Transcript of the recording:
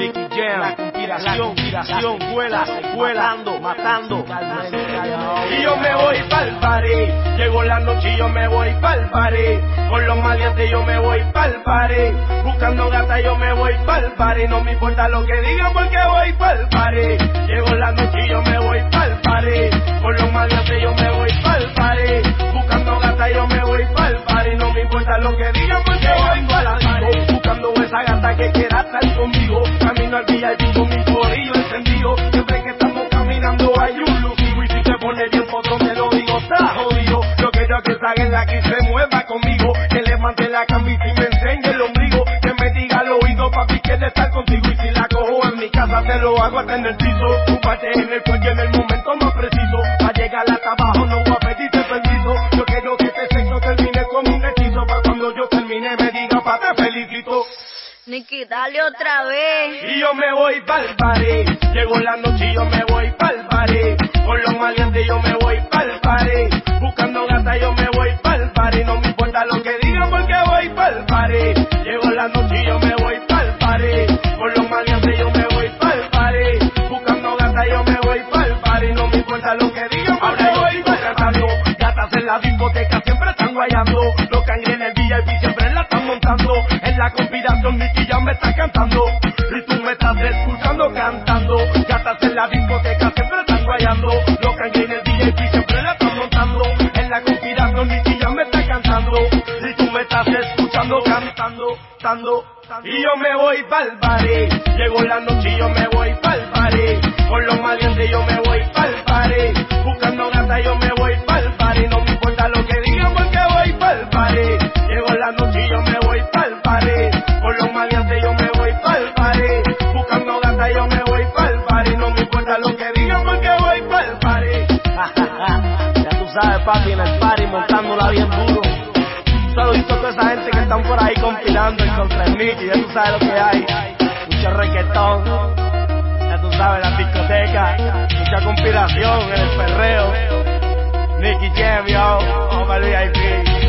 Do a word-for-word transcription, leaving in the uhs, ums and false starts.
Nicky Jam, la conspiración, conspiración, vuela, secuela, matando, matando. Y yo me voy pa'l party, llegó la noche y yo me voy pa'l party, con los maleantes yo me voy pa'l party, buscando gata yo me voy pa'l party, no me importa lo que digan porque voy pa'l party, llegó la noche y yo me voy pa'l party, con los maleantes yo me voy pa'l party, buscando gata yo me voy pa'l party, no me importa lo que digan porque voy pa'l party, buscando esa gata que quiera estar conmigo, camino al V I P con mi corillo encendido, siempre que estamos caminando hay un lucido y si se pone bien foto me lo digo, está jodido, yo quiero que salga en la que se mueva conmigo, que le mande la camisa y me enseñe el ombligo, que me diga al oído papi quiere estar contigo y si la cojo en mi casa te lo hago hasta en el piso, un parte en el cuello en el momento más preciso, para llegar hasta abajo no voy a pedirte permiso, yo quiero que este sexo termine como un hechizo, para cuando yo termine me diga pa te felicito. Nicky, dale otra vez. Y yo me voy pa'l party, llegó la noche y yo me voy pa'l party, con los maleantes yo me voy pa'l party, buscando gata yo me voy pa'l party, no me importa lo que digan porque voy pa'l party, llegó la noche y yo me voy pa'l party, con los maleantes yo me voy pa'l party, buscando gata yo me voy pa'l party, no me importa lo que digan porque voy pa'l party, gatas en la discoteca siempre están guayando, los cangres en el V I P siempre la están montando, en la conspiración Nicky ya me está cantando, y tú me estás escuchando cantando, gatas en la discoteca siempre están guayando, los cangres en el V I P siempre la están montando, en la conspiración Nicky ya me está cantando, y tú me estás escuchando cantando, cantando, y yo me voy pa'l party, llegó la noche y yo me voy pa'l party, con los maleantes yo me voy pa'l party, buscando gata yo me voy pa'l party, no me importa lo que digan porque voy pa'l party, llegó la noche y yo me voy pa'l party, con los maleantes yo me voy pa'l party, buscando gata yo me voy pa'l party, no me importa lo que digan porque voy pa'l party. Ya tú sabes, papi, en el party montándola bien duro. Un saludito a toda esa gente que están por ahí compilando en contra el Nicky, ya tú sabes lo que hay. Mucho reggaetón, ya tú sabes, la discoteca, mucha conspiración en el perreo. Nicky Jam, yo, vamos al V I P.